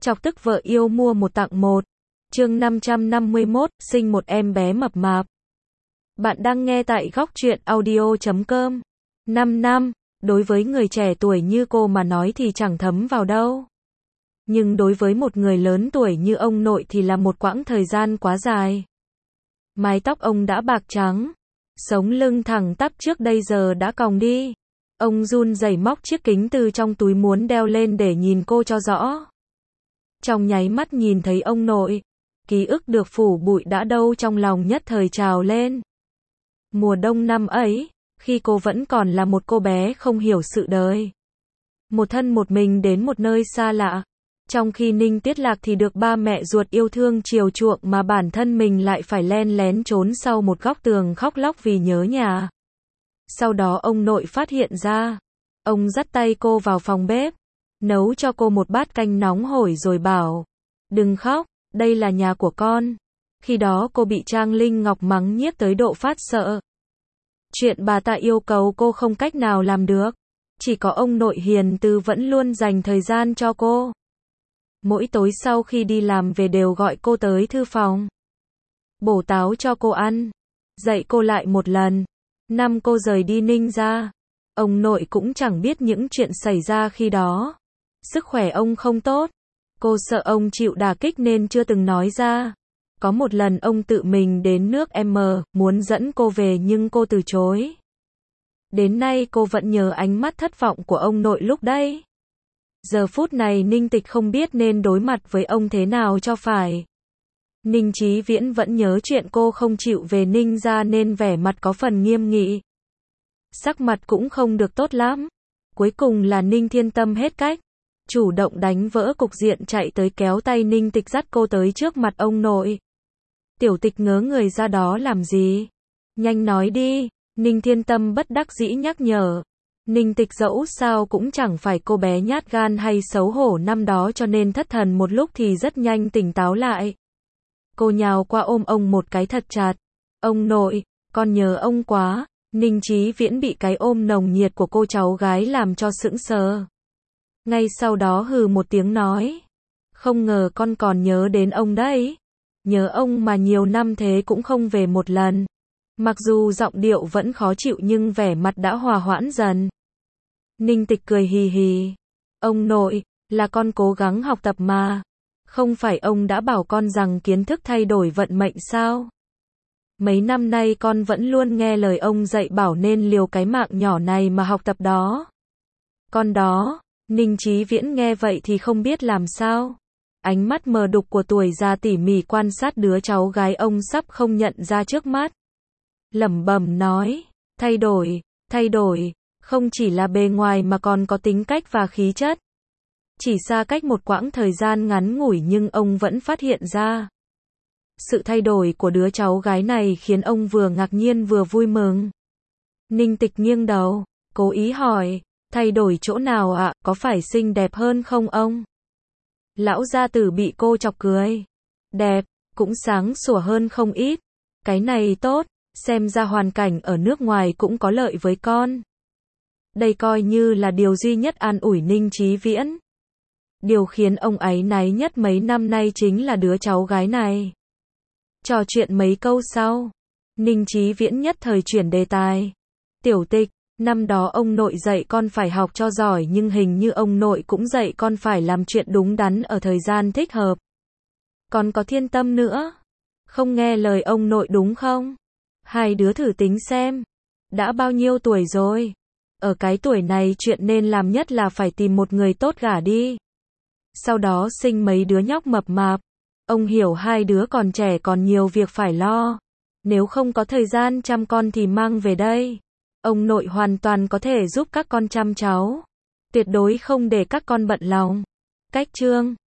Chọc tức vợ yêu mua một tặng một. Chương 551, sinh một em bé mập mạp. Bạn đang nghe tại góc truyện audio.com. 5 năm, đối với người trẻ tuổi như cô mà nói thì chẳng thấm vào đâu. Nhưng đối với một người lớn tuổi như ông nội thì là một quãng thời gian quá dài. Mái tóc ông đã bạc trắng, sống lưng thẳng tắp trước đây giờ đã còng đi. Ông run rẩy móc chiếc kính từ trong túi muốn đeo lên để nhìn cô cho rõ. Trong nháy mắt nhìn thấy ông nội, ký ức được phủ bụi đã đâu trong lòng nhất thời trào lên. Mùa đông năm ấy, khi cô vẫn còn là một cô bé không hiểu sự đời. Một thân một mình đến một nơi xa lạ. Trong khi Ninh Tiết Lạc thì được ba mẹ ruột yêu thương chiều chuộng mà bản thân mình lại phải len lén trốn sau một góc tường khóc lóc vì nhớ nhà. Sau đó ông nội phát hiện ra. Ông dắt tay cô vào phòng bếp, nấu cho cô một bát canh nóng hổi rồi bảo, đừng khóc, đây là nhà của con. Khi đó cô bị Trang Linh Ngọc mắng nhiếc tới độ phát sợ. Chuyện bà ta yêu cầu cô không cách nào làm được. Chỉ có ông nội hiền từ vẫn luôn dành thời gian cho cô. Mỗi tối sau khi đi làm về đều gọi cô tới thư phòng, bổ táo cho cô ăn, dạy cô lại một lần. Năm cô rời đi Ninh ra, ông nội cũng chẳng biết những chuyện xảy ra khi đó. Sức khỏe ông không tốt, cô sợ ông chịu đả kích nên chưa từng nói ra. Có một lần ông tự mình đến nước M, muốn dẫn cô về nhưng cô từ chối. Đến nay cô vẫn nhớ ánh mắt thất vọng của ông nội lúc đấy. Giờ phút này Ninh Tịch không biết nên đối mặt với ông thế nào cho phải. Ninh Chí Viễn vẫn nhớ chuyện cô không chịu về Ninh ra nên vẻ mặt có phần nghiêm nghị. Sắc mặt cũng không được tốt lắm. Cuối cùng là Ninh Thiên Tâm hết cách, chủ động đánh vỡ cục diện chạy tới kéo tay Ninh Tịch dắt cô tới trước mặt ông nội. Tiểu Tịch ngớ người ra đó làm gì? Nhanh nói đi, Ninh Thiên Tâm bất đắc dĩ nhắc nhở. Ninh Tịch dẫu sao cũng chẳng phải cô bé nhát gan hay xấu hổ năm đó cho nên thất thần một lúc thì rất nhanh tỉnh táo lại. Cô nhào qua ôm ông một cái thật chặt. Ông nội, con nhớ ông quá. Ninh Chí Viễn bị cái ôm nồng nhiệt của cô cháu gái làm cho sững sờ. Ngay sau đó hừ một tiếng nói. Không ngờ con còn nhớ đến ông đấy. Nhớ ông mà nhiều năm thế cũng không về một lần. Mặc dù giọng điệu vẫn khó chịu nhưng vẻ mặt đã hòa hoãn dần. Ninh Tịch cười hì hì. Ông nội, là con cố gắng học tập mà. Không phải ông đã bảo con rằng kiến thức thay đổi vận mệnh sao? Mấy năm nay con vẫn luôn nghe lời ông dạy bảo nên liều cái mạng nhỏ này mà học tập đó. Con đó, Ninh Chí Viễn nghe vậy thì không biết làm sao. Ánh mắt mờ đục của tuổi già tỉ mỉ quan sát đứa cháu gái ông sắp không nhận ra trước mắt. Lẩm bẩm nói, thay đổi, không chỉ là bề ngoài mà còn có tính cách và khí chất. Chỉ xa cách một quãng thời gian ngắn ngủi nhưng ông vẫn phát hiện ra. Sự thay đổi của đứa cháu gái này khiến ông vừa ngạc nhiên vừa vui mừng. Ninh Tịch nghiêng đầu, cố ý hỏi, thay đổi chỗ nào ạ, có phải xinh đẹp hơn không ông? Lão gia tử bị cô chọc cười. Đẹp, cũng sáng sủa hơn không ít. Cái này tốt, xem ra hoàn cảnh ở nước ngoài cũng có lợi với con. Đây coi như là điều duy nhất an ủi Ninh Chí Viễn. Điều khiến ông áy náy nhất mấy năm nay chính là đứa cháu gái này. Trò chuyện mấy câu sau, Ninh Chí Viễn nhất thời chuyển đề tài. Tiểu Tịch, năm đó ông nội dạy con phải học cho giỏi nhưng hình như ông nội cũng dạy con phải làm chuyện đúng đắn ở thời gian thích hợp. Con có thiên tâm nữa. Không nghe lời ông nội đúng không? Hai đứa thử tính xem. Đã bao nhiêu tuổi rồi? Ở cái tuổi này chuyện nên làm nhất là phải tìm một người tốt gả đi. Sau đó sinh mấy đứa nhóc mập mạp. Ông hiểu hai đứa còn trẻ còn nhiều việc phải lo. Nếu không có thời gian chăm con thì mang về đây. Ông nội hoàn toàn có thể giúp các con chăm cháu. Tuyệt đối không để các con bận lòng. Cách chương